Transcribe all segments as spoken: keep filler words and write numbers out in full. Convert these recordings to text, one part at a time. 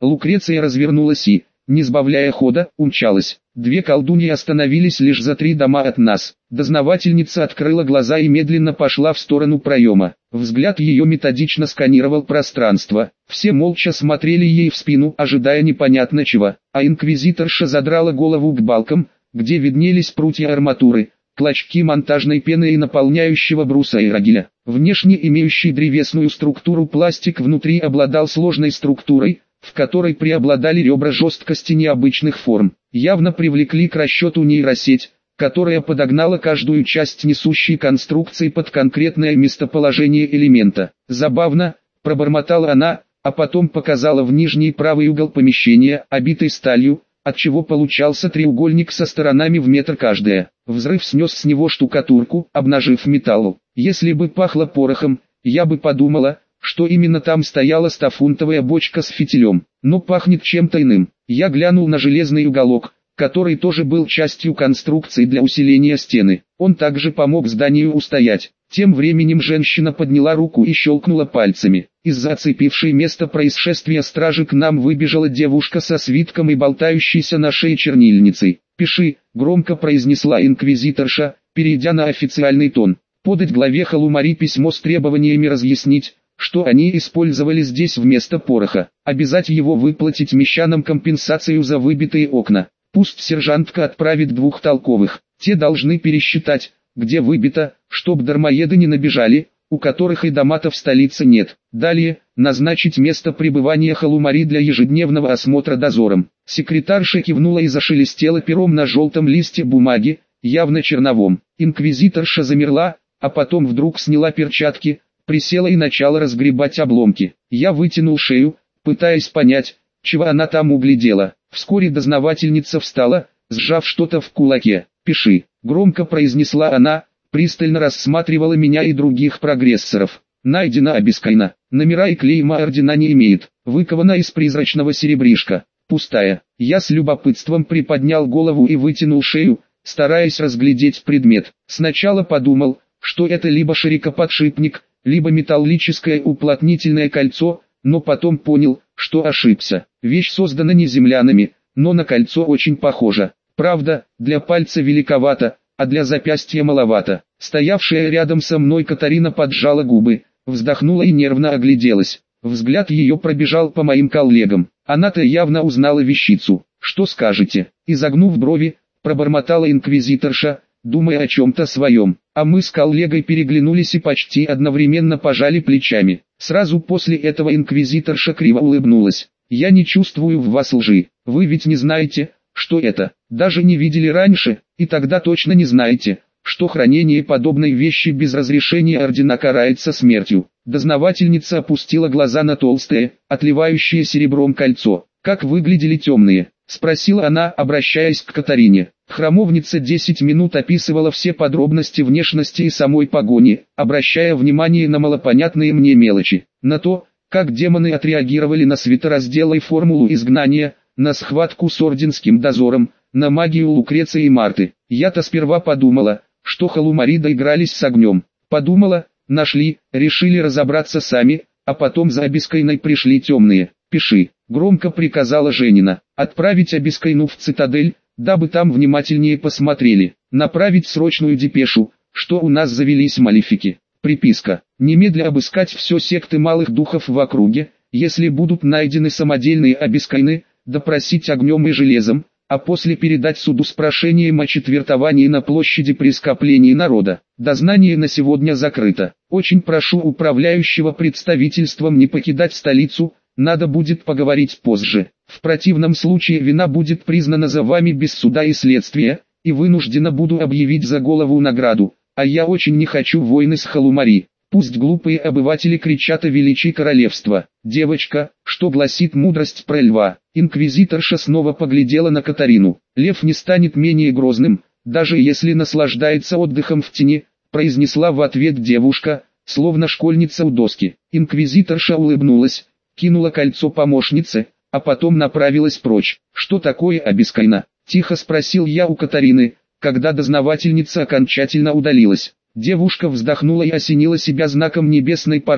Лукреция развернулась и, не сбавляя хода, умчалась. Две колдуньи остановились лишь за три дома от нас. Дознавательница открыла глаза и медленно пошла в сторону проема. Взгляд ее методично сканировал пространство. Все молча смотрели ей в спину, ожидая непонятно чего. А инквизиторша задрала голову к балкам, где виднелись прутья арматуры, клочки монтажной пены и наполняющего бруса аэрогеля. Внешне имеющий древесную структуру пластик внутри обладал сложной структурой, в которой преобладали ребра жесткости необычных форм. Явно привлекли к расчету нейросеть, которая подогнала каждую часть несущей конструкции под конкретное местоположение элемента. Забавно, пробормотала она, а потом показала в нижний правый угол помещения, обитый сталью, отчего получался треугольник со сторонами в метр каждая. Взрыв снес с него штукатурку, обнажив металл. Если бы пахло порохом, я бы подумала, что именно там стояла стофунтовая бочка с фитилем. Но пахнет чем-то иным. Я глянул на железный уголок, который тоже был частью конструкции для усиления стены. Он также помог зданию устоять. Тем временем женщина подняла руку и щелкнула пальцами. Из-за оцепившей место происшествия стражи к нам выбежала девушка со свитком и болтающейся на шее чернильницей. «Пиши», — громко произнесла инквизиторша, перейдя на официальный тон. «Подать главе Халумари письмо с требованиями разъяснить, что они использовали здесь вместо пороха. Обязать его выплатить мещанам компенсацию за выбитые окна. Пусть сержантка отправит двух толковых. Те должны пересчитать, где выбито, чтоб дармоеды не набежали, у которых и дома-то в столице нет. Далее, назначить место пребывания Халумари для ежедневного осмотра дозором». Секретарша кивнула и зашелестела пером на желтом листе бумаги, явно черновом. Инквизиторша замерла, а потом вдруг сняла перчатки, присела и начала разгребать обломки. Я вытянул шею, пытаясь понять, чего она там углядела. Вскоре дознавательница встала, сжав что-то в кулаке. «Пиши», — громко произнесла она, пристально рассматривала меня и других прогрессоров. «Найдена обескайна. Номера и клейма ордена не имеет. Выкована из призрачного серебришка. Пустая». Я с любопытством приподнял голову и вытянул шею, стараясь разглядеть предмет. Сначала подумал, что это либо широкоподшипник, либо металлическое уплотнительное кольцо, но потом понял, что ошибся. Вещь создана не землянами, но на кольцо очень похожа. Правда, для пальца великовато, а для запястья маловато. Стоявшая рядом со мной Катарина поджала губы, вздохнула и нервно огляделась. Взгляд ее пробежал по моим коллегам. Она-то явно узнала вещицу. «Что скажете?» Изогнув брови, пробормотала инквизиторша, думая о чем-то своем. А мы с коллегой переглянулись и почти одновременно пожали плечами. Сразу после этого инквизиторша криво улыбнулась. «Я не чувствую в вас лжи. Вы ведь не знаете, что это. Даже не видели раньше, и тогда точно не знаете, что хранение подобной вещи без разрешения ордена карается смертью». Дознавательница опустила глаза на толстое, отливающее серебром кольцо. «Как выглядели темные?» — спросила она, обращаясь к Катарине. Храмовница десять минут описывала все подробности внешности и самой погони, обращая внимание на малопонятные мне мелочи. На то, как демоны отреагировали на светораздел и формулу изгнания, на схватку с орденским дозором, на магию Лукреции и Марты. Я-то сперва подумала, что Халумари доигрались с огнем. Подумала, нашли, решили разобраться сами, а потом за обескайной пришли темные. «Пиши», — громко приказала Женина. «Отправить обескайну в цитадель, дабы там внимательнее посмотрели. Направить срочную депешу, что у нас завелись малефики. Приписка. Немедля обыскать все секты малых духов в округе, если будут найдены самодельные обескайны, допросить огнем и железом, а после передать суду с прошением о четвертовании на площади при скоплении народа. Дознание на сегодня закрыто. Очень прошу управляющего представительством не покидать столицу, надо будет поговорить позже. В противном случае вина будет признана за вами без суда и следствия, и вынуждена буду объявить за голову награду, а я очень не хочу войны с Халумари. Пусть глупые обыватели кричат о величии королевства. Девочка, что гласит мудрость про льва?» Инквизиторша снова поглядела на Катарину. «Лев не станет менее грозным, даже если наслаждается отдыхом в тени», произнесла в ответ девушка, словно школьница у доски. Инквизиторша улыбнулась, кинула кольцо помощнице, а потом направилась прочь. «Что такое обескайна?» — тихо спросил я у Катарины, когда дознавательница окончательно удалилась. Девушка вздохнула и осенила себя знаком небесной поры,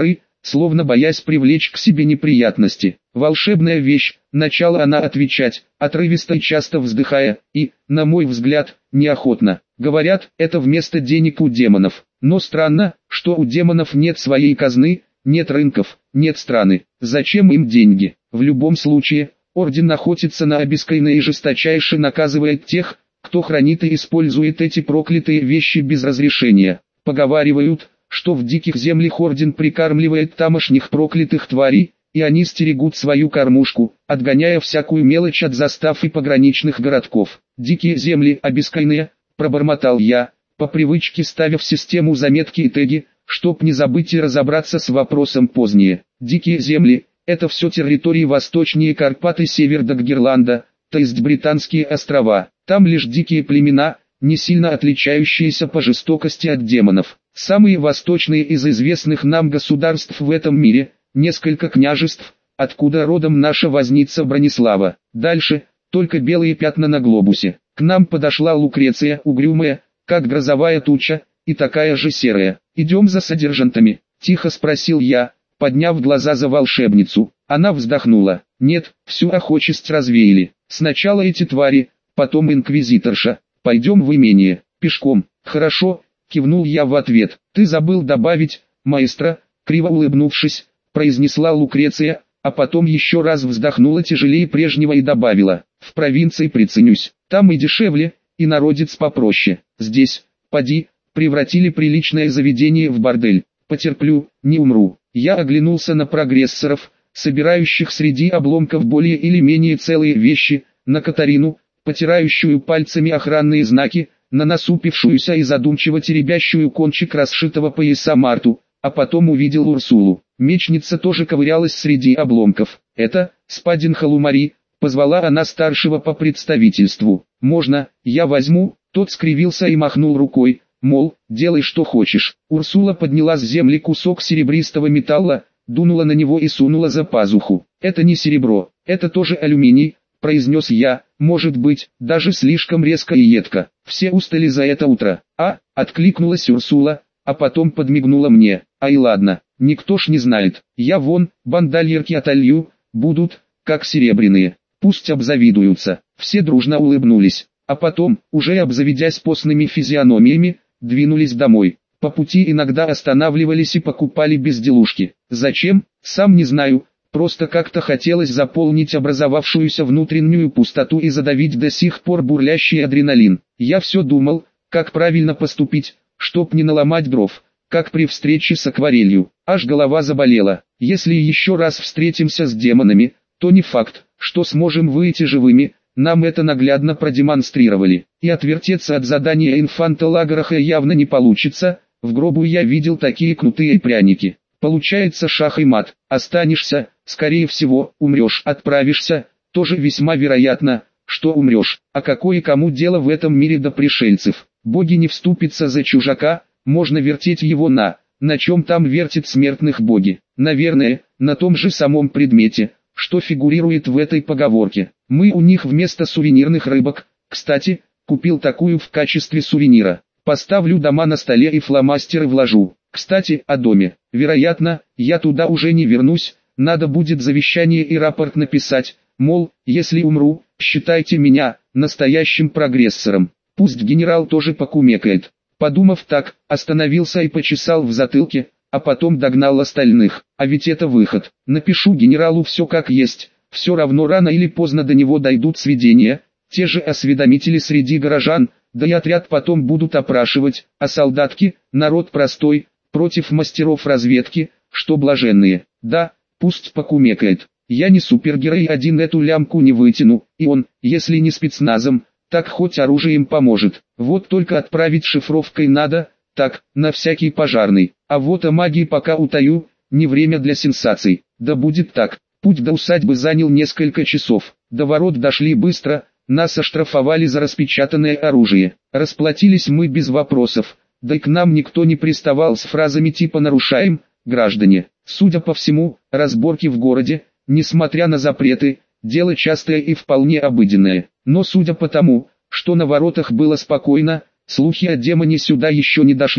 словно боясь привлечь к себе неприятности. «Волшебная вещь», начала она отвечать, отрывисто и часто вздыхая, и, на мой взгляд, неохотно. Говорят, это вместо денег у демонов. Но странно, что у демонов нет своей казны, нет рынков, нет страны. Зачем им деньги? В любом случае, Орден охотится на обескренно и жесточайше наказывает тех, кто хранит и использует эти проклятые вещи без разрешения. Поговаривают, что в диких землях Орден прикармливает тамошних проклятых тварей, и они стерегут свою кормушку, отгоняя всякую мелочь от застав и пограничных городков. «Дикие земли обескренные», пробормотал я, по привычке ставя в систему заметки и теги, чтоб не забыть и разобраться с вопросом позднее. «Дикие земли» — это все территории восточнее Карпат и север до Герланда, то есть британские острова. Там лишь дикие племена, не сильно отличающиеся по жестокости от демонов. Самые восточные из известных нам государств в этом мире, несколько княжеств, откуда родом наша возница Бронислава. Дальше, только белые пятна на глобусе. К нам подошла Лукреция, угрюмая, как грозовая туча, и такая же серая. «Идем за содержантами?» – тихо спросил я, подняв глаза за волшебницу. Она вздохнула. «Нет, всю охочесть развеяли. Сначала эти твари, потом инквизиторша. Пойдем в имение, пешком». «Хорошо», — кивнул я в ответ. «Ты забыл добавить, маэстро», — криво улыбнувшись, произнесла Лукреция, а потом еще раз вздохнула тяжелее прежнего и добавила: «В провинции приценюсь, там и дешевле, и народец попроще. Здесь, поди, превратили приличное заведение в бордель. Потерплю, не умру». Я оглянулся на прогрессоров, собирающих среди обломков более или менее целые вещи, на Катарину, потирающую пальцами охранные знаки, на насупившуюся и задумчиво теребящую кончик расшитого пояса Марту, а потом увидел Урсулу. Мечница тоже ковырялась среди обломков. «Это, Спадин Халумари», — позвала она старшего по представительству. «Можно, я возьму?» Тот скривился и махнул рукой, мол, делай что хочешь. Урсула подняла с земли кусок серебристого металла, дунула на него и сунула за пазуху. «Это не серебро, это тоже алюминий», — произнес я, «может быть, даже слишком резко и едко. Все устали за это утро». «А», — откликнулась Урсула, а потом подмигнула мне. «Ай ладно, никто ж не знает. Я вон, бандольерки отолью, будут, как серебряные. Пусть обзавидуются». Все дружно улыбнулись, а потом, уже обзаведясь постными физиономиями, двинулись домой. По пути иногда останавливались и покупали безделушки. Зачем, сам не знаю, просто как-то хотелось заполнить образовавшуюся внутреннюю пустоту и задавить до сих пор бурлящий адреналин. Я все думал, как правильно поступить, чтоб не наломать дров, как при встрече с акварелью. Аж голова заболела. Если еще раз встретимся с демонами, то не факт, что сможем выйти живыми. Нам это наглядно продемонстрировали. И отвертеться от задания инфанта Лагараха явно не получится. В гробу я видел такие кнутые пряники. Получается шах и мат. Останешься, скорее всего, умрешь. Отправишься, тоже весьма вероятно, что умрешь. А какое кому дело в этом мире до пришельцев? Боги не вступятся за чужака, можно вертеть его на... На чем там вертят смертных боги? Наверное, на том же самом предмете, что фигурирует в этой поговорке. Мы у них вместо сувенирных рыбок, кстати, купил такую в качестве сувенира. Поставлю дома на столе и фломастеры вложу. Кстати, о доме. Вероятно, я туда уже не вернусь, надо будет завещание и рапорт написать, мол, если умру, считайте меня настоящим прогрессором. Пусть генерал тоже покумекает. Подумав так, остановился и почесал в затылке, а потом догнал остальных. А ведь это выход. Напишу генералу все как есть, все равно рано или поздно до него дойдут сведения, те же осведомители среди горожан, да и отряд потом будут опрашивать, а солдатки, народ простой, против мастеров разведки, что блаженные. Да, пусть покумекает. Я не супергерой, один эту лямку не вытяну, и он, если не спецназом, так хоть оружием поможет. Вот только отправить шифровкой надо, так, на всякий пожарный. А вот о магии пока утаю, не время для сенсаций. Да будет так. Путь до усадьбы занял несколько часов. До ворот дошли быстро, нас оштрафовали за распечатанное оружие. Расплатились мы без вопросов, да и к нам никто не приставал с фразами типа «нарушаем, граждане». Судя по всему, разборки в городе, несмотря на запреты, дело частое и вполне обыденное. Но судя по тому, что на воротах было спокойно, слухи о демоне сюда еще не дошли. В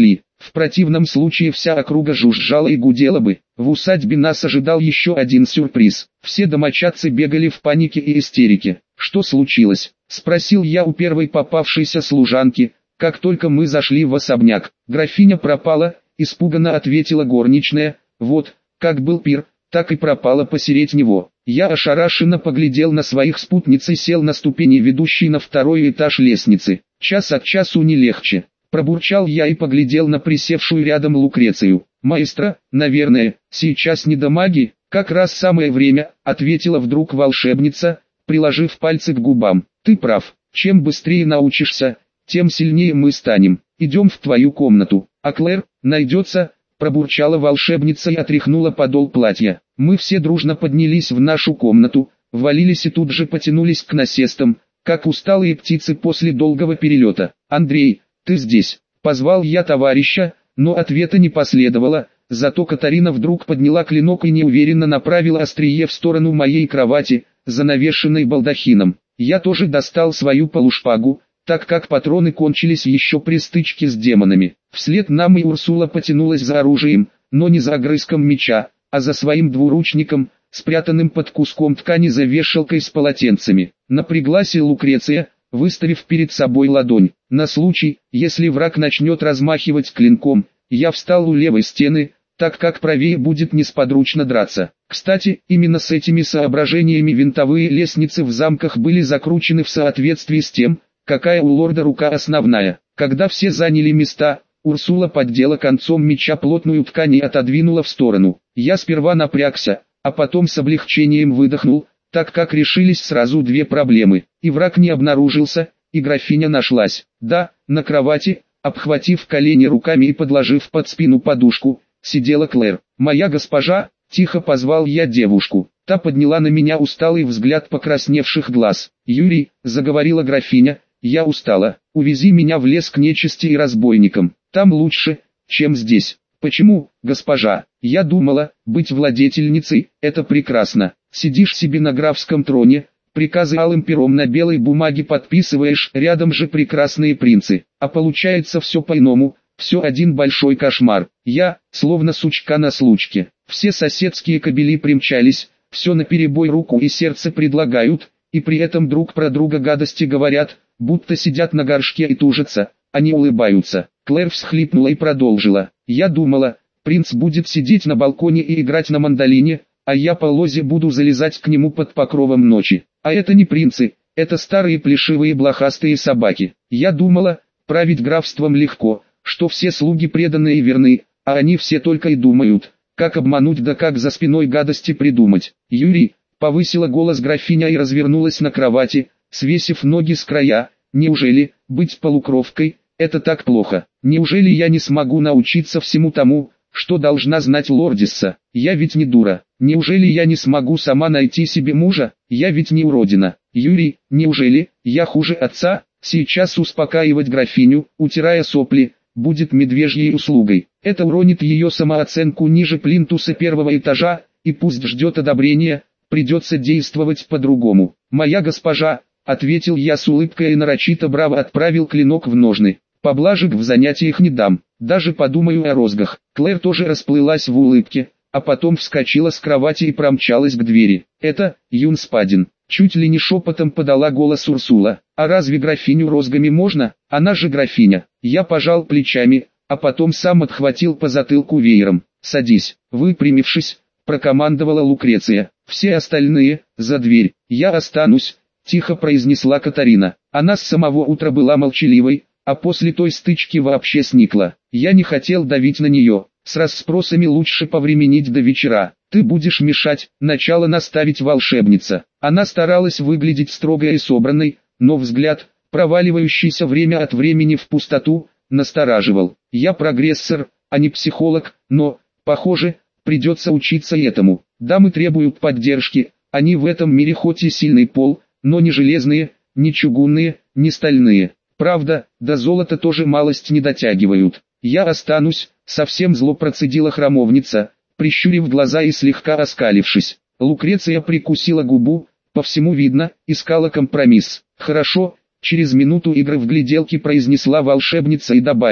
В противном случае вся округа жужжала и гудела бы. В усадьбе нас ожидал еще один сюрприз. Все домочадцы бегали в панике и истерике. «Что случилось?» – спросил я у первой попавшейся служанки, как только мы зашли в особняк. «Графиня пропала», – испуганно ответила горничная. «Вот, как был пир, так и пропала посередь него». Я ошарашенно поглядел на своих спутниц и сел на ступени, ведущей на второй этаж лестницы. Час от часу не легче. Пробурчал я и поглядел на присевшую рядом Лукрецию. «Маэстро, наверное, сейчас не до магии?» «Как раз самое время», — ответила вдруг волшебница, приложив пальцы к губам. «Ты прав, чем быстрее научишься, тем сильнее мы станем. Идем в твою комнату. А Клэр, найдется?» — пробурчала волшебница и отряхнула подол платья. Мы все дружно поднялись в нашу комнату, ввалились и тут же потянулись к насестам, как усталые птицы после долгого перелета. «Андрей, ты здесь?» — позвал я товарища, но ответа не последовало, зато Катарина вдруг подняла клинок и неуверенно направила острие в сторону моей кровати, занавешенной балдахином. Я тоже достал свою полушпагу, так как патроны кончились еще при стычке с демонами. Вслед нам и Урсула потянулась за оружием, но не за огрызком меча, а за своим двуручником, спрятанным под куском ткани за вешалкой с полотенцами. Напряглась и Лукреция, выставив перед собой ладонь. На случай, если враг начнет размахивать клинком, я встал у левой стены, так как правее будет несподручно драться. Кстати, именно с этими соображениями винтовые лестницы в замках были закручены в соответствии с тем, какая у лорда рука основная. Когда все заняли места, Урсула поддела концом меча плотную ткань и отодвинула в сторону. Я сперва напрягся, а потом с облегчением выдохнул, так как решились сразу две проблемы. И враг не обнаружился, и графиня нашлась. Да, на кровати, обхватив колени руками и подложив под спину подушку, сидела Клэр. «Моя госпожа», — тихо позвал я девушку. Та подняла на меня усталый взгляд покрасневших глаз. «Юрий», — заговорила графиня, — «я устала. Увези меня в лес к нечисти и разбойникам. Там лучше, чем здесь». «Почему, госпожа? Я думала, быть владетельницей – это прекрасно. Сидишь себе на графском троне, приказы алым пером на белой бумаге подписываешь, рядом же прекрасные принцы. А получается все по-иному, все один большой кошмар. Я, словно сучка на случке. Все соседские кобели примчались, все наперебой руку и сердце предлагают, и при этом друг про друга гадости говорят, будто сидят на горшке и тужатся, они улыбаются». Клэр всхлипнула и продолжила. «Я думала, принц будет сидеть на балконе и играть на мандолине, а я по лозе буду залезать к нему под покровом ночи. А это не принцы, это старые плешивые блохастые собаки. Я думала, править графством легко, что все слуги преданы и верны, а они все только и думают, как обмануть да как за спиной гадости придумать». «Юрий», — повысила голос графиня и развернулась на кровати, свесив ноги с края, «неужели, быть полукровкой, это так плохо? Неужели я не смогу научиться всему тому, что должна знать лордесса? Я ведь не дура. Неужели я не смогу сама найти себе мужа? Я ведь не уродина. Юрий, неужели я хуже отца?» Сейчас успокаивать графиню, утирая сопли, будет медвежьей услугой. Это уронит ее самооценку ниже плинтуса первого этажа, и пусть ждет одобрения, придется действовать по-другому. «Моя госпожа», — ответил я с улыбкой и нарочито браво отправил клинок в ножны. «Поблажек в занятиях не дам, даже подумаю о розгах». Клэр тоже расплылась в улыбке, а потом вскочила с кровати и промчалась к двери. «Это, Юн Спадин», — чуть ли не шепотом подала голос Урсула. «А разве графиню розгами можно? Она же графиня». Я пожал плечами, а потом сам отхватил по затылку веером. «Садись», — выпрямившись, прокомандовала Лукреция. «Все остальные, за дверь. Я останусь», — тихо произнесла Катарина. Она с самого утра была молчаливой, а после той стычки вообще сникла. Я не хотел давить на нее, с расспросами лучше повременить до вечера. «Ты будешь мешать», — начала наставить волшебница. Она старалась выглядеть строгой и собранной, но взгляд, проваливающийся время от времени в пустоту, настораживал. «Я прогрессор, а не психолог, но, похоже, придется учиться этому. Дамы требуют поддержки, они в этом мире хоть и сильный пол, но не железные, не чугунные, не стальные. Правда, до золота тоже малость не дотягивают. Я останусь», — совсем зло процедила храмовница, прищурив глаза и слегка оскалившись. Лукреция прикусила губу, по всему видно, искала компромисс. «Хорошо», — через минуту игры в гляделки произнесла волшебница и добавила.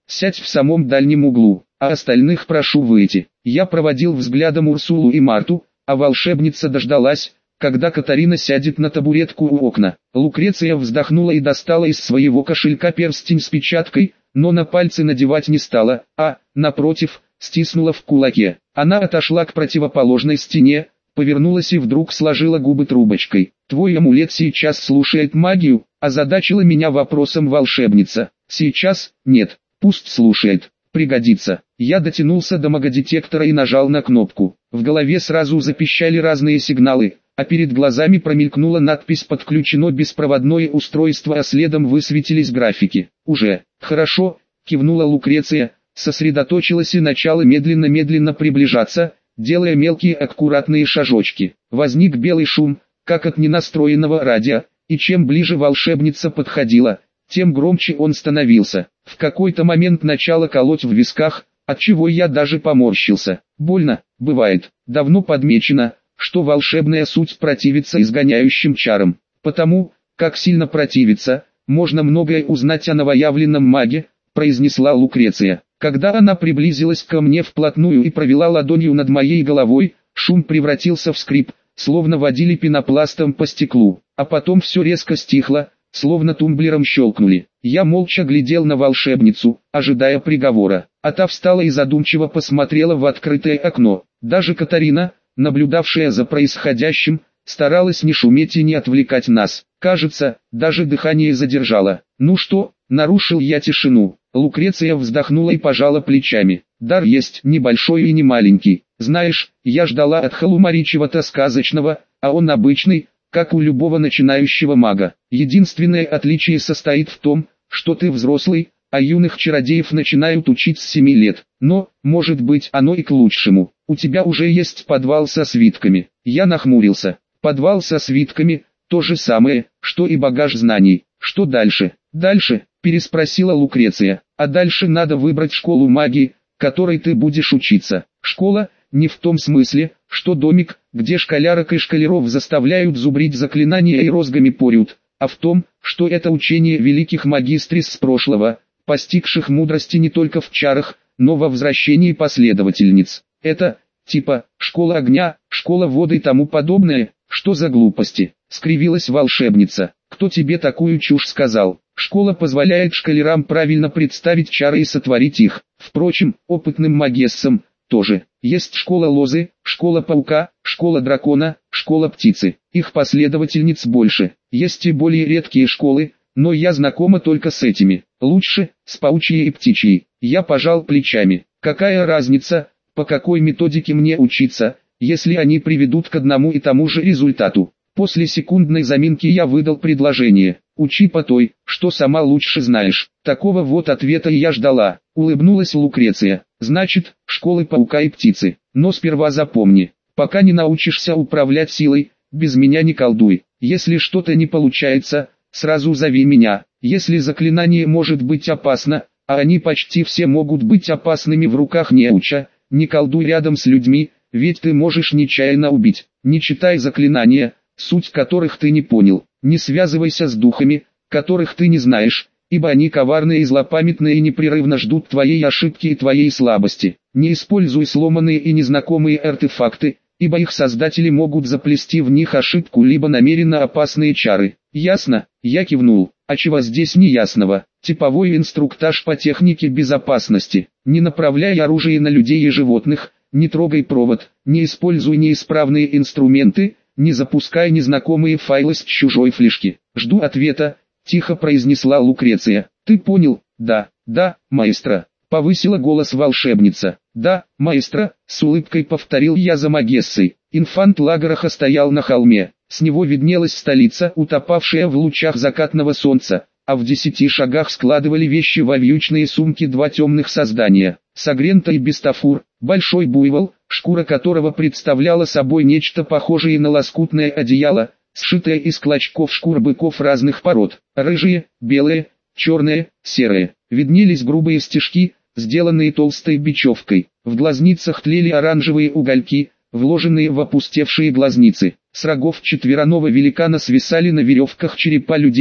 сядь в самом дальнем углу, а остальных прошу выйти. Я проводил взглядом Урсулу и Марту, а волшебница дождалась, когда Катарина сядет на табуретку у окна. Лукреция вздохнула и достала из своего кошелька перстень с печаткой, но на пальцы надевать не стала, а, напротив, стиснула в кулаке. Она отошла к противоположной стене, повернулась и вдруг сложила губы трубочкой. «Твой амулет сейчас слушает магию?» – озадачила меня вопросом волшебница. «Сейчас? Нет, пусть слушает. Пригодится». Я дотянулся до магодетектора и нажал на кнопку. В голове сразу запищали разные сигналы, а перед глазами промелькнула надпись «Подключено беспроводное устройство», а следом высветились графики. «Уже. Хорошо», – кивнула Лукреция, сосредоточилась и начала медленно-медленно приближаться, делая мелкие аккуратные шажочки. Возник белый шум, как от ненастроенного радио, и чем ближе волшебница подходила, тем громче он становился. В какой-то момент начало колоть в висках, отчего я даже поморщился. Больно, бывает. Давно подмечено, что волшебная суть противится изгоняющим чарам. Потому, как сильно противится, можно многое узнать о новоявленном маге, произнесла Лукреция. Когда она приблизилась ко мне вплотную и провела ладонью над моей головой, шум превратился в скрип, словно водили пенопластом по стеклу, а потом все резко стихло, словно тумблером щелкнули. Я молча глядел на волшебницу, ожидая приговора, а та встала и задумчиво посмотрела в открытое окно. Даже Катарина, наблюдавшая за происходящим, старалась не шуметь и не отвлекать нас. Кажется, даже дыхание задержала. «Ну что?» – нарушил я тишину. Лукреция вздохнула и пожала плечами. «Дар есть небольшой и не маленький. Знаешь, я ждала от Халумари чего-то сказочного, а он обычный, как у любого начинающего мага. Единственное отличие состоит в том, что ты взрослый, а юных чародеев начинают учить с семи лет. Но, может быть, оно и к лучшему. У тебя уже есть подвал со свитками». Я нахмурился. Подвал со свитками – то же самое, что и багаж знаний. Что дальше? Дальше, переспросила Лукреция. А дальше надо выбрать школу магии, которой ты будешь учиться. Школа, не в том смысле, что домик, где школярок и школяров заставляют зубрить заклинания и розгами порют, а в том, что это учение великих магистрис с прошлого, постигших мудрости не только в чарах, но во возвращении последовательниц. Это, типа, школа огня, школа воды и тому подобное. Что за глупости? Скривилась волшебница. Кто тебе такую чушь сказал? Школа позволяет школярам правильно представить чары и сотворить их. Впрочем, опытным магессам тоже. Есть школа лозы, школа паука, школа дракона, школа птицы. Их последовательниц больше. Есть и более редкие школы, но я знакома только с этими. Лучше, с паучьей и птичьей. Я пожал плечами. Какая разница, по какой методике мне учиться, если они приведут к одному и тому же результату? После секундной заминки я выдал предложение. Учи по той, что сама лучше знаешь. Такого вот ответа и я ждала. Улыбнулась Лукреция. Значит, школы паука и птицы. Но сперва запомни, пока не научишься управлять силой, без меня не колдуй. Если что-то не получается, сразу зови меня. Если заклинание может быть опасно, а они почти все могут быть опасными в руках неуча, не колдуй рядом с людьми, ведь ты можешь нечаянно убить. Не читай заклинания, суть которых ты не понял. Не связывайся с духами, которых ты не знаешь, ибо они коварные и злопамятные и непрерывно ждут твоей ошибки и твоей слабости. Не используй сломанные и незнакомые артефакты, ибо их создатели могут заплести в них ошибку либо намеренно опасные чары. Ясно? Я кивнул. А чего здесь неясного? Типовой инструктаж по технике безопасности. Не направляй оружие на людей и животных, не трогай провод, не используй неисправные инструменты, не запускай незнакомые файлы с чужой флешки. Жду ответа, тихо произнесла Лукреция. Ты понял? Да, да, маэстро. Повысила голос волшебница. Да, маэстро, с улыбкой повторил я за магессой. Инфант Лагараха стоял на холме. С него виднелась столица, утопавшая в лучах закатного солнца, а в десяти шагах складывали вещи во вьючные сумки два темных создания. Сагрента и Бестафур, большой буйвол, шкура которого представляла собой нечто похожее на лоскутное одеяло, сшитое из клочков шкур быков разных пород. Рыжие, белые, черные, серые. Виднелись грубые стежки, сделанные толстой бечевкой. В глазницах тлели оранжевые угольки, вложенные в опустевшие глазницы. С рогов четвероногого великана свисали на веревках черепа людей,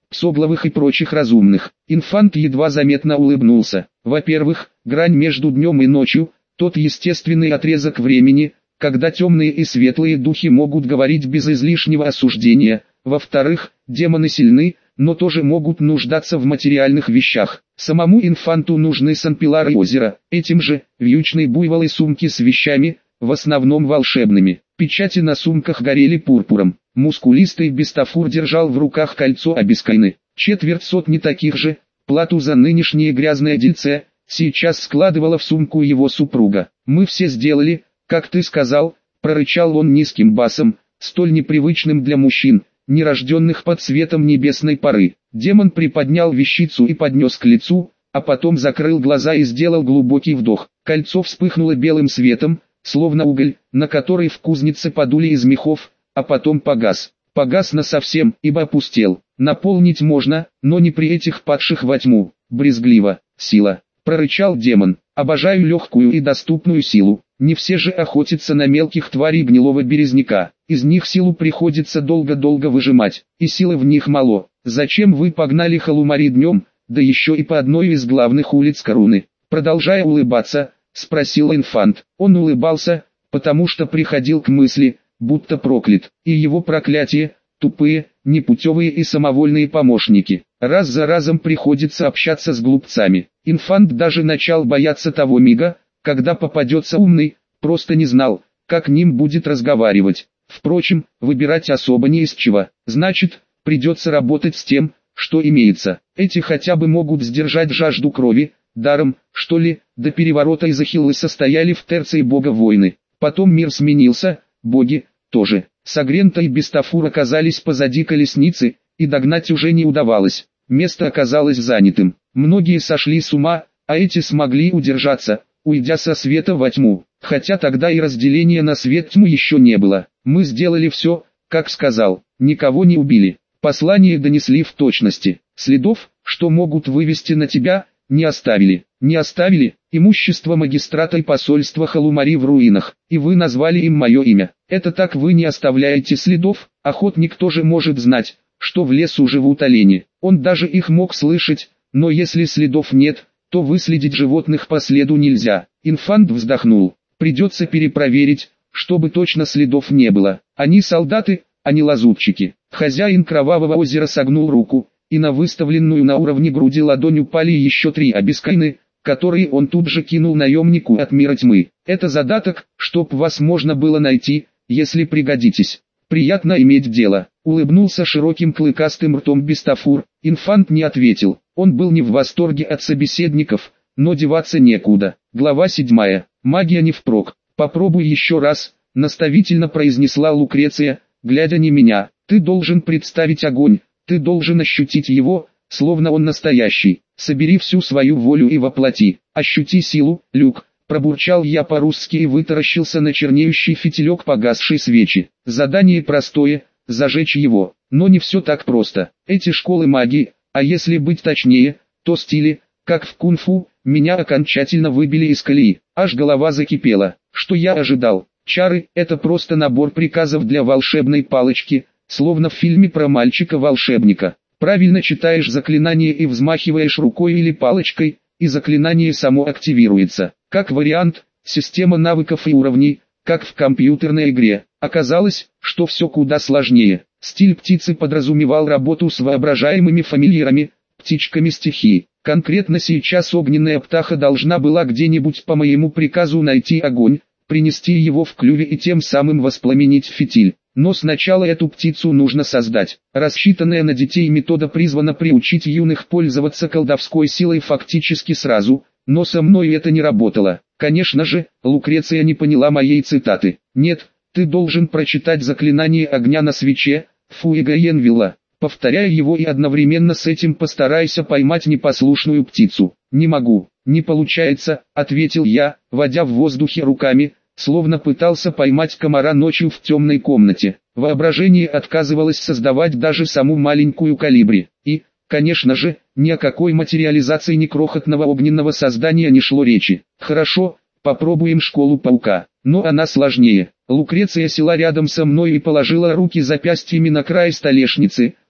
Псогловых и прочих разумных. Инфант едва заметно улыбнулся. Во-первых, грань между днем и ночью, тот естественный отрезок времени, когда темные и светлые духи могут говорить без излишнего осуждения. Во-вторых, демоны сильны, но тоже могут нуждаться в материальных вещах. Самому инфанту нужны санпилары озера, этим же – вьючные буйволы сумки с вещами, в основном волшебными. Печати на сумках горели пурпуром. Мускулистый Бестафур держал в руках кольцо Абискайны. Четверть сотни таких же, плату за нынешнее грязное дельце, сейчас складывала в сумку его супруга. «Мы все сделали, как ты сказал», – прорычал он низким басом, столь непривычным для мужчин, нерожденных под светом небесной поры. Демон приподнял вещицу и поднес к лицу, а потом закрыл глаза и сделал глубокий вдох. Кольцо вспыхнуло белым светом, словно уголь, на который в кузнице подули из мехов, а потом погас. Погас насовсем, ибо опустел. Наполнить можно, но не при этих падших во тьму. Брезгливо. Сила. Прорычал демон. Обожаю легкую и доступную силу. Не все же охотятся на мелких тварей гнилого березняка. Из них силу приходится долго-долго выжимать, и силы в них мало. Зачем вы погнали Халумари днем, да еще и по одной из главных улиц Коруны? Продолжая улыбаться, спросил инфант. Он улыбался, потому что приходил к мысли, будто проклят, и его проклятие, тупые, непутевые и самовольные помощники. Раз за разом приходится общаться с глупцами. Инфант даже начал бояться того мига, когда попадется умный, просто не знал, как ним будет разговаривать. Впрочем, выбирать особо не из чего. Значит, придется работать с тем, что имеется. Эти хотя бы могут сдержать жажду крови, даром, что ли, до переворота из Ахиллеса стояли в терции бога войны. Потом мир сменился, боги тоже. Сагрента и Бестафур оказались позади колесницы, и догнать уже не удавалось. Место оказалось занятым. Многие сошли с ума, а эти смогли удержаться, уйдя со света во тьму. Хотя тогда и разделения на свет тьму еще не было. Мы сделали все, как сказал, никого не убили. Послание донесли в точности. Следов, что могут вывести на тебя, не оставили. Не оставили. Имущество магистрата и посольства Халумари в руинах, и вы назвали им мое имя. Это так вы не оставляете следов? Охотник тоже может знать, что в лесу живут олени. Он даже их мог слышать, но если следов нет, то выследить животных по следу нельзя. Инфант вздохнул. Придется перепроверить, чтобы точно следов не было. Они солдаты, а не лазутчики. Хозяин Кровавого озера согнул руку, и на выставленную на уровне груди ладонь упали еще три абискайны, которые он тут же кинул наемнику от мира тьмы. Это задаток, чтоб вас можно было найти, если пригодитесь. Приятно иметь дело. Улыбнулся широким клыкастым ртом Бестафур. Инфант не ответил. Он был не в восторге от собеседников, но деваться некуда. Глава седьмая. Магия не впрок. Попробуй еще раз, наставительно произнесла Лукреция, глядя на меня. Ты должен представить огонь, ты должен ощутить его, словно он настоящий. Собери всю свою волю и воплоти. Ощути силу, Люк. Пробурчал я по-русски и вытаращился на чернеющий фитилек погасшей свечи. Задание простое, зажечь его. Но не все так просто. Эти школы магии, а если быть точнее, то стили, как в кунг-фу, меня окончательно выбили из колеи. Аж голова закипела. Что я ожидал? Чары – это просто набор приказов для волшебной палочки, словно в фильме про мальчика-волшебника. Правильно читаешь заклинание и взмахиваешь рукой или палочкой, и заклинание само активируется. Как вариант, система навыков и уровней, как в компьютерной игре. Оказалось, что все куда сложнее. Стиль птицы подразумевал работу с воображаемыми фамильярами, птичками стихии. Конкретно сейчас огненная птаха должна была где-нибудь по моему приказу найти огонь, принести его в клюве и тем самым воспламенить фитиль. Но сначала эту птицу нужно создать. Рассчитанная на детей метода призвана приучить юных пользоваться колдовской силой фактически сразу, но со мной это не работало. Конечно же, Лукреция не поняла моей цитаты. Нет, ты должен прочитать заклинание огня на свече, Фуэга Йенвилла. Повторяя его и одновременно с этим постарайся поймать непослушную птицу. Не могу, не получается, ответил я, водя в воздухе руками, словно пытался поймать комара ночью в темной комнате. Воображение отказывалось создавать даже саму маленькую калибри. И, конечно же, ни о какой материализации ни крохотного огненного создания не шло речи. Хорошо, попробуем школу паука. Но она сложнее. Лукреция села рядом со мной и положила руки запястьями на край столешницы,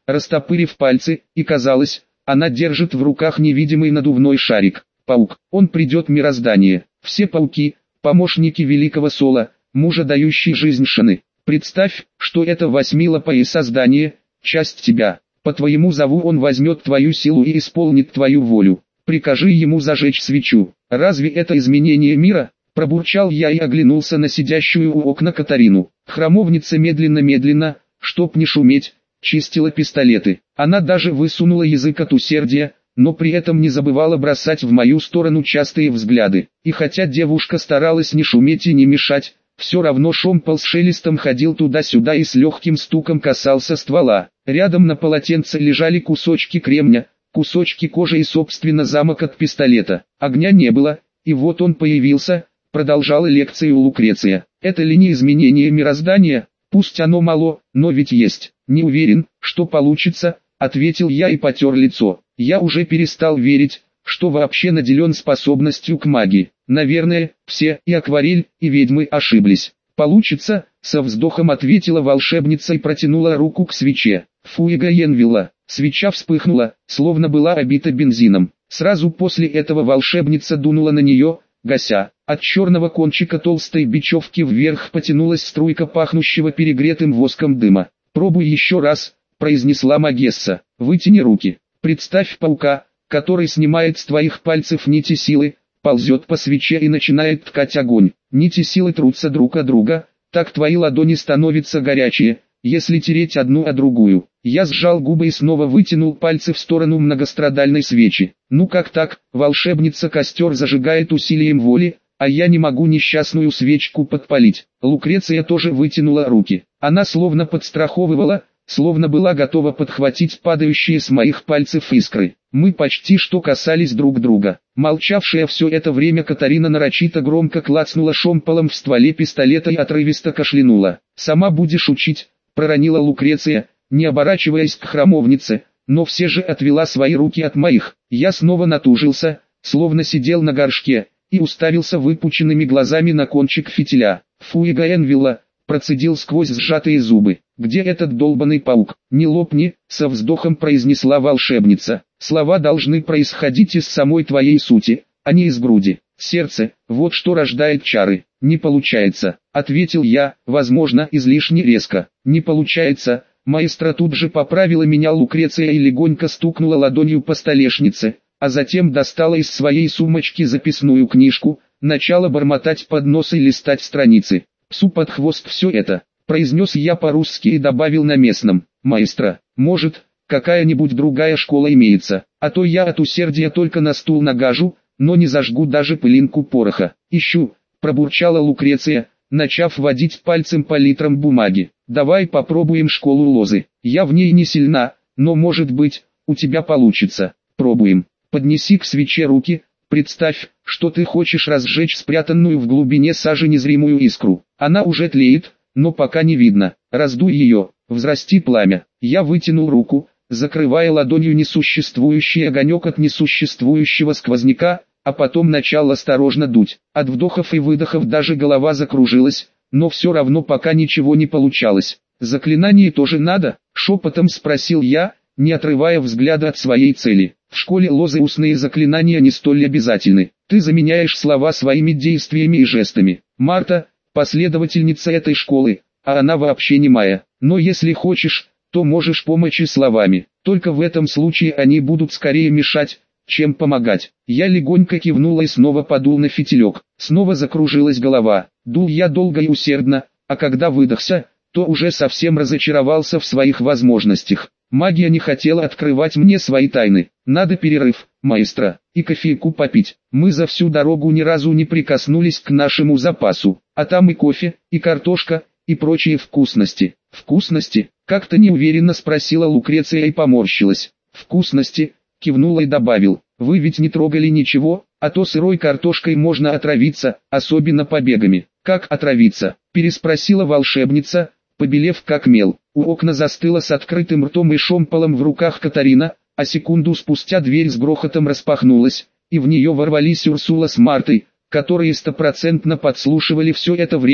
растопырив пальцы, и казалось, она держит в руках невидимый надувной шарик. Паук, он придет в мироздание. Все пауки, помощники великого Сола, мужа дающий жизнь Шаны. Представь, что это восьмилапое создание, часть тебя. По твоему зову он возьмет твою силу и исполнит твою волю. Прикажи ему зажечь свечу. Разве это изменение мира? Пробурчал я и оглянулся на сидящую у окна Катарину. Храмовница медленно-медленно, чтоб не шуметь, чистила пистолеты. Она даже высунула язык от усердия, но при этом не забывала бросать в мою сторону частые взгляды. И хотя девушка старалась не шуметь и не мешать, все равно Шомпол с шелестом ходил туда-сюда и с легким стуком касался ствола. Рядом на полотенце лежали кусочки кремня, кусочки кожи и собственно замок от пистолета. Огня не было, и вот он появился, продолжала лекцию Лукреция. Это ли не изменение мироздания? Пусть оно мало, но ведь есть. Не уверен, что получится, ответил я и потер лицо. Я уже перестал верить, что вообще наделен способностью к магии. Наверное, все, и акварель, и ведьмы ошиблись. Получится, со вздохом ответила волшебница и протянула руку к свече. Фуига Йенвилла. Свеча вспыхнула, словно была обита бензином. Сразу после этого волшебница дунула на нее, гася. От черного кончика толстой бечевки вверх потянулась струйка пахнущего перегретым воском дыма. «Пробуй еще раз», — произнесла Магесса. «Вытяни руки. Представь паука, который снимает с твоих пальцев нити силы, ползет по свече и начинает ткать огонь. Нити силы трутся друг о друга, так твои ладони становятся горячие, если тереть одну о другую». Я сжал губы и снова вытянул пальцы в сторону многострадальной свечи. «Ну как так, волшебница костер зажигает усилием воли, а я не могу несчастную свечку подпалить». Лукреция тоже вытянула руки. Она словно подстраховывала, словно была готова подхватить падающие с моих пальцев искры. Мы почти что касались друг друга. Молчавшая все это время Катарина нарочито громко клацнула шомполом в стволе пистолета и отрывисто кашлянула. «Сама будешь учить», — проронила Лукреция, не оборачиваясь к храмовнице, но все же отвела свои руки от моих. Я снова натужился, словно сидел на горшке, и уставился выпученными глазами на кончик фитиля. «Фуига Энвилла», — процедил сквозь сжатые зубы. «Где этот долбанный паук? Не лопни», — со вздохом произнесла волшебница. «Слова должны происходить из самой твоей сути, а не из груди. Сердце, вот что рождает чары». «Не получается», — ответил я, возможно, излишне резко. «Не получается». Маэстро тут же поправила меня Лукреция и легонько стукнула ладонью по столешнице, а затем достала из своей сумочки записную книжку, начала бормотать под нос и листать страницы. «Псу под хвост все это», — произнес я по-русски и добавил на местном. «Маэстро, может, какая-нибудь другая школа имеется, а то я от усердия только на стул нагажу, но не зажгу даже пылинку пороха». «Ищу», — пробурчала Лукреция, начав водить пальцем по литрам бумаги. «Давай попробуем школу лозы. Я в ней не сильна, но может быть, у тебя получится. Пробуем. Поднеси к свече руки, представь, что ты хочешь разжечь спрятанную в глубине сажи незримую искру. Она уже тлеет, но пока не видно. Раздуй ее, взрасти пламя». Я вытянул руку, закрывая ладонью несуществующий огонек от несуществующего сквозняка, а потом начал осторожно дуть. От вдохов и выдохов даже голова закружилась, но все равно пока ничего не получалось. «Заклинание тоже надо?» — шепотом спросил я, не отрывая взгляда от своей цели. «В школе лозы устные заклинания не столь обязательны. Ты заменяешь слова своими действиями и жестами. Марта — последовательница этой школы, а она вообще не моя. Но если хочешь, то можешь помочь и словами. Только в этом случае они будут скорее мешать, чем помогать». Я легонько кивнула и снова подул на фитилек. Снова закружилась голова. Дул я долго и усердно, а когда выдохся, то уже совсем разочаровался в своих возможностях. Магия не хотела открывать мне свои тайны. «Надо перерыв, маэстро, и кофейку попить. Мы за всю дорогу ни разу не прикоснулись к нашему запасу, а там и кофе, и картошка, и прочие вкусности». «Вкусности?» — как-то неуверенно спросила Лукреция и поморщилась. «Вкусности», — кивнула и добавил. «Вы ведь не трогали ничего, а то сырой картошкой можно отравиться, особенно побегами». «Как отравиться?» — переспросила волшебница, побелев как мел. У окна застыла с открытым ртом и шомполом в руках Катарина, а секунду спустя дверь с грохотом распахнулась, и в нее ворвались Урсула с Мартой, которые стопроцентно подслушивали все это время,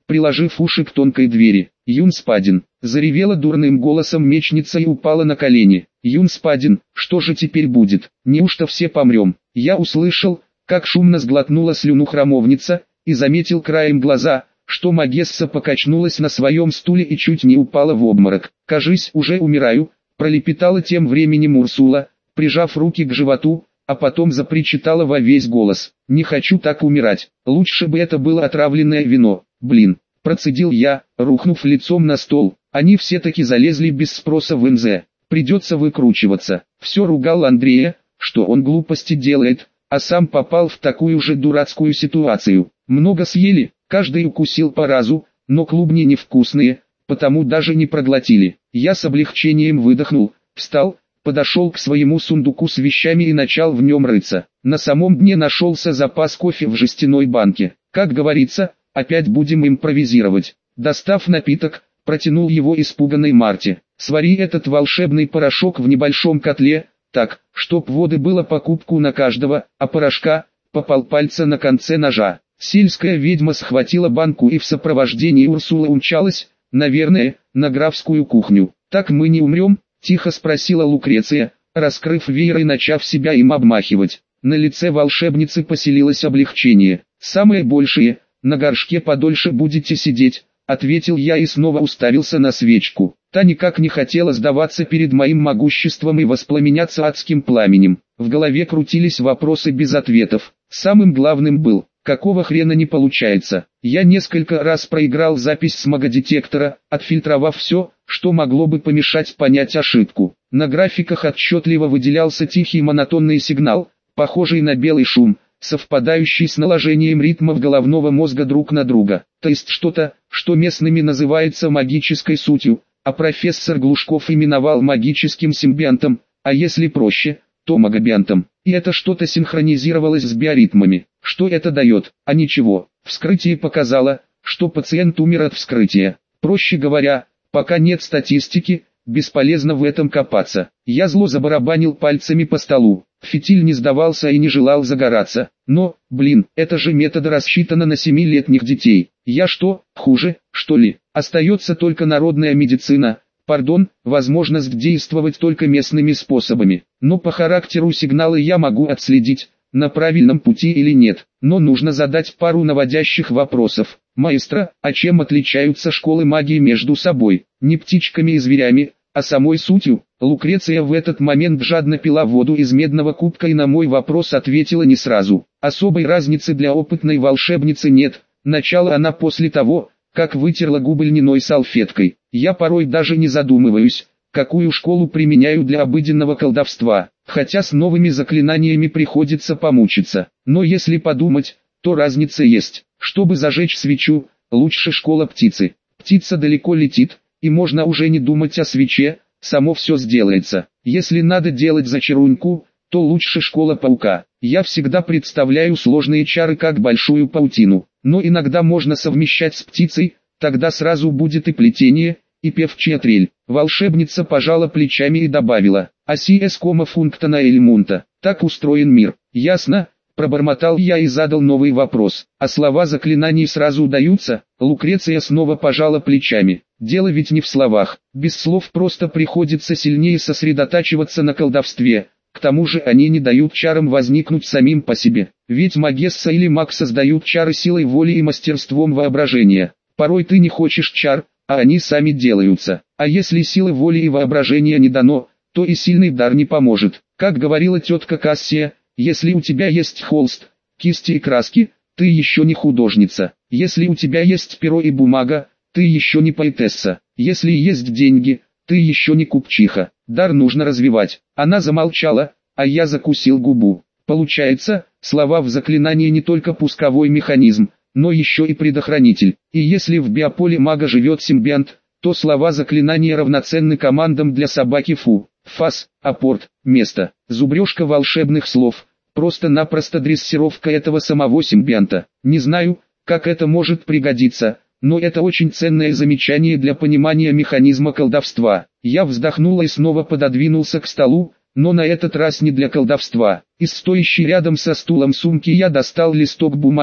приложив уши к тонкой двери. «Юн Спадин!» Заревела дурным голосом мечница и упала на колени. «Юн Спадин, что же теперь будет? Неужто все помрем?» Я услышал, как шумно сглотнула слюну храмовница, и заметил краем глаза, что Магесса покачнулась на своем стуле и чуть не упала в обморок. «Кажись, уже умираю», пролепетала тем временем Урсула, прижав руки к животу, а потом запричитала во весь голос. «Не хочу так умирать, лучше бы это было отравленное вино, блин». Процедил я, рухнув лицом на стол. Они все-таки залезли без спроса в МЗ. Придется выкручиваться. Все ругал Андрея, что он глупости делает, а сам попал в такую же дурацкую ситуацию. Много съели, каждый укусил по разу, но клубни невкусные, потому даже не проглотили. Я с облегчением выдохнул, встал, подошел к своему сундуку с вещами и начал в нем рыться. На самом дне нашелся запас кофе в жестяной банке. Как говорится, опять будем импровизировать. Достав напиток, протянул его испуганной Марте. «Свари этот волшебный порошок в небольшом котле, так, чтоб воды было по кубку на каждого, а порошка, по полпальца на конце ножа». Сельская ведьма схватила банку и в сопровождении Урсулы умчалась, наверное, на графскую кухню. «Так мы не умрем?» – тихо спросила Лукреция, раскрыв веер и начав себя им обмахивать. На лице волшебницы поселилось облегчение. «Самое большее, на горшке подольше будете сидеть», — ответил я и снова уставился на свечку. Та никак не хотела сдаваться перед моим могуществом и воспламеняться адским пламенем. В голове крутились вопросы без ответов. Самым главным был, какого хрена не получается. Я несколько раз проиграл запись с магодетектора, отфильтровав все, что могло бы помешать понять ошибку. На графиках отчетливо выделялся тихий монотонный сигнал, похожий на белый шум, совпадающий с наложением ритмов головного мозга друг на друга, то есть что-то, что местными называется магической сутью, а профессор Глушков именовал магическим симбиантом, а если проще, то магобиантом. И это что-то синхронизировалось с биоритмами. Что это дает? А ничего. Вскрытие показало, что пациент умер от вскрытия. Проще говоря, пока нет статистики, бесполезно в этом копаться. Я зло забарабанил пальцами по столу. Фитиль не сдавался и не желал загораться. Но, блин, это же метод рассчитано на семилетних детей. Я что, хуже, что ли? Остается только народная медицина. Пардон, возможность действовать только местными способами. Но по характеру сигнала я могу отследить, на правильном пути или нет. Но нужно задать пару наводящих вопросов. Маэстро, а чем отличаются школы магии между собой? Не птичками и зверями, а самой сутью? Лукреция в этот момент жадно пила воду из медного кубка и на мой вопрос ответила не сразу. Особой разницы для опытной волшебницы нет. Начала она после того, как вытерла губы льняной салфеткой. Я порой даже не задумываюсь, какую школу применяю для обыденного колдовства, хотя с новыми заклинаниями приходится помучиться. Но если подумать, то разница есть. Чтобы зажечь свечу, лучше школа птицы. Птица далеко летит, и можно уже не думать о свече, само все сделается. Если надо делать зачаруньку, то лучше школа паука. Я всегда представляю сложные чары как большую паутину, но иногда можно совмещать с птицей, тогда сразу будет и плетение, и певчая трель. Волшебница пожала плечами и добавила: «Аси эс кома функтана эль мунта». Так устроен мир. Ясно? Пробормотал я и задал новый вопрос. А слова заклинаний сразу удаются? Лукреция снова пожала плечами. Дело ведь не в словах. Без слов просто приходится сильнее сосредотачиваться на колдовстве. К тому же они не дают чарам возникнуть самим по себе. Ведь магесса или маг создают чары силой воли и мастерством воображения. Порой ты не хочешь чар, а они сами делаются. А если силы воли и воображения не дано, то и сильный дар не поможет. Как говорила тетка Кассия, если у тебя есть холст, кисти и краски, ты еще не художница. Если у тебя есть перо и бумага, ты еще не поэтесса. Если есть деньги, ты еще не купчиха. Дар нужно развивать. Она замолчала, а я закусил губу. Получается, слова в заклинании не только пусковой механизм, но еще и предохранитель. И если в биополе мага живет симбиант, то слова заклинания равноценны командам для собаки фу, фас, апорт, место. Зубрежка волшебных слов, просто-напросто дрессировка этого самого симбианта. Не знаю, как это может пригодиться, но это очень ценное замечание для понимания механизма колдовства. Я вздохнул и снова пододвинулся к столу, но на этот раз не для колдовства. Из стоящей рядом со стулом сумки я достал листок бумаги,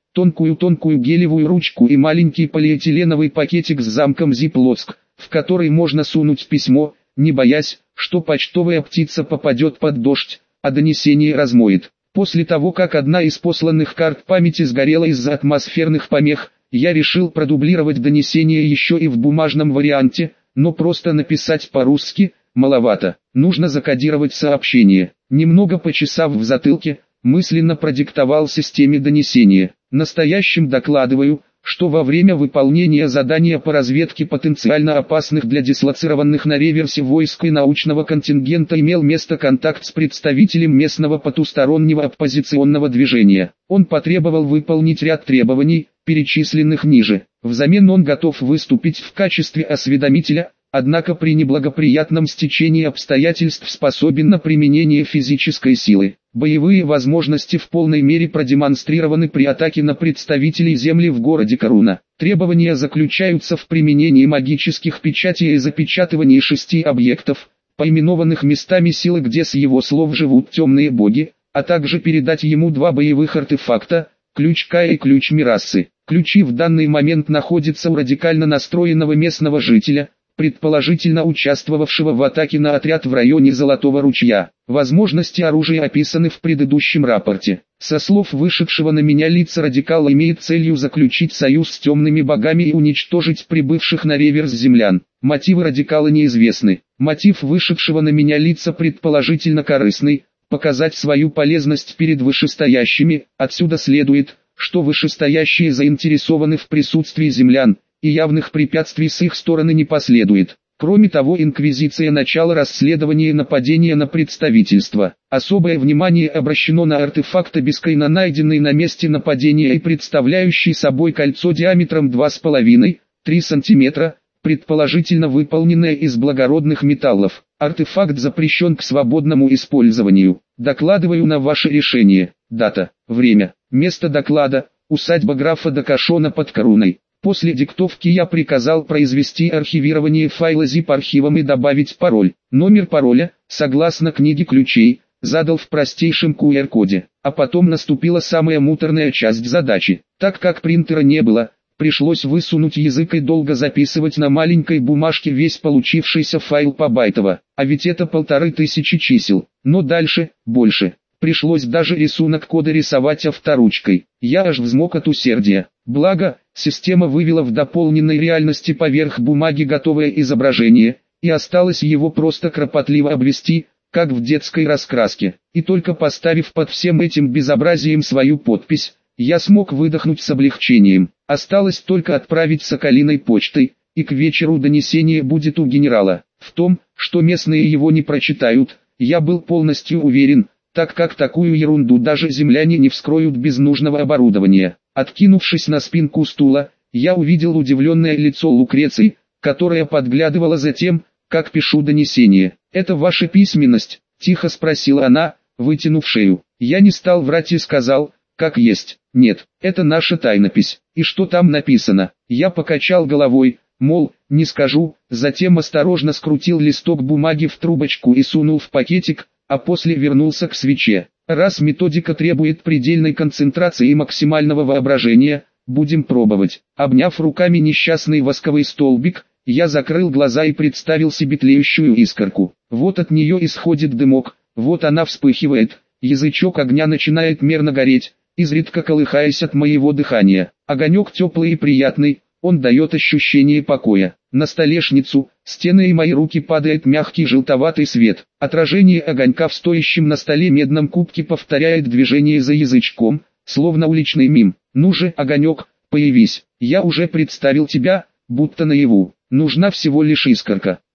тонкую-тонкую гелевую ручку и маленький полиэтиленовый пакетик с замком Ziploc, в который можно сунуть письмо, не боясь, что почтовая птица попадет под дождь, а донесение размоет. После того, как одна из посланных карт памяти сгорела из-за атмосферных помех, я решил продублировать донесение еще и в бумажном варианте, но просто написать по-русски маловато. Нужно закодировать сообщение. Немного почесав в затылке, мысленно продиктовал системе донесения. Настоящим докладываю, что во время выполнения задания по разведке потенциально опасных для дислоцированных на реверсе войск и научного контингента имел место контакт с представителем местного потустороннего оппозиционного движения. Он потребовал выполнить ряд требований, перечисленных ниже. Взамен он готов выступить в качестве осведомителя, однако при неблагоприятном стечении обстоятельств способен на применение физической силы. Боевые возможности в полной мере продемонстрированы при атаке на представителей Земли в городе Коруна. Требования заключаются в применении магических печатей и запечатывании шести объектов, поименованных местами силы, где с его слов живут темные боги, а также передать ему два боевых артефакта, ключ К и ключ Мирасы. Ключи в данный момент находятся у радикально настроенного местного жителя, предположительно участвовавшего в атаке на отряд в районе Золотого ручья. Возможности оружия описаны в предыдущем рапорте. Со слов вышедшего на меня лица радикал имеет целью заключить союз с темными богами и уничтожить прибывших на реверс землян. Мотивы радикала неизвестны. Мотив вышедшего на меня лица предположительно корыстный, показать свою полезность перед вышестоящими. Отсюда следует, что вышестоящие заинтересованы в присутствии землян, и явных препятствий с их стороны не последует. Кроме того, инквизиция начала расследования нападения на представительство. Особое внимание обращено на артефакт Бискайна, найденный на месте нападения и представляющий собой кольцо диаметром два с половиной — три сантиметра, предположительно выполненное из благородных металлов. Артефакт запрещен к свободному использованию. Докладываю на ваше решение. Дата, время, место доклада: усадьба графа Дакашона под Коруной. После диктовки я приказал произвести архивирование файла zip архивом и добавить пароль. Номер пароля, согласно книге ключей, задал в простейшем ку эр коде. А потом наступила самая муторная часть задачи. Так как принтера не было, пришлось высунуть язык и долго записывать на маленькой бумажке весь получившийся файл побайтово. А ведь это полторы тысячи чисел. Но дальше, больше. Пришлось даже рисунок кода рисовать авторучкой. Я аж взмок от усердия. Благо, система вывела в дополненной реальности поверх бумаги готовое изображение, и осталось его просто кропотливо обвести, как в детской раскраске. И только поставив под всем этим безобразием свою подпись, я смог выдохнуть с облегчением. Осталось только отправить Соколиной почтой, и к вечеру донесение будет у генерала. В том, что местные его не прочитают, я был полностью уверен, так как такую ерунду даже земляне не вскроют без нужного оборудования. Откинувшись на спинку стула, я увидел удивленное лицо Лукреции, которая подглядывала за тем, как пишу донесение. «Это ваша письменность?» – тихо спросила она, вытянув шею. Я не стал врать и сказал, как есть: «Нет, это наша тайнопись». «И что там написано?» Я покачал головой, мол, не скажу, затем осторожно скрутил листок бумаги в трубочку и сунул в пакетик, а после вернулся к свече. Раз методика требует предельной концентрации и максимального воображения, будем пробовать. Обняв руками несчастный восковый столбик, я закрыл глаза и представил себе тлеющую искорку. Вот от нее исходит дымок, вот она вспыхивает, язычок огня начинает мерно гореть, изредка колыхаясь от моего дыхания. Огонек теплый и приятный, он дает ощущение покоя. На столешницу, стены и мои руки падает мягкий желтоватый свет. Отражение огонька в стоящем на столе медном кубке повторяет движение за язычком, словно уличный мим. «Ну же, огонек, появись, я уже представил тебя, будто наяву. Нужна всего лишь искорка».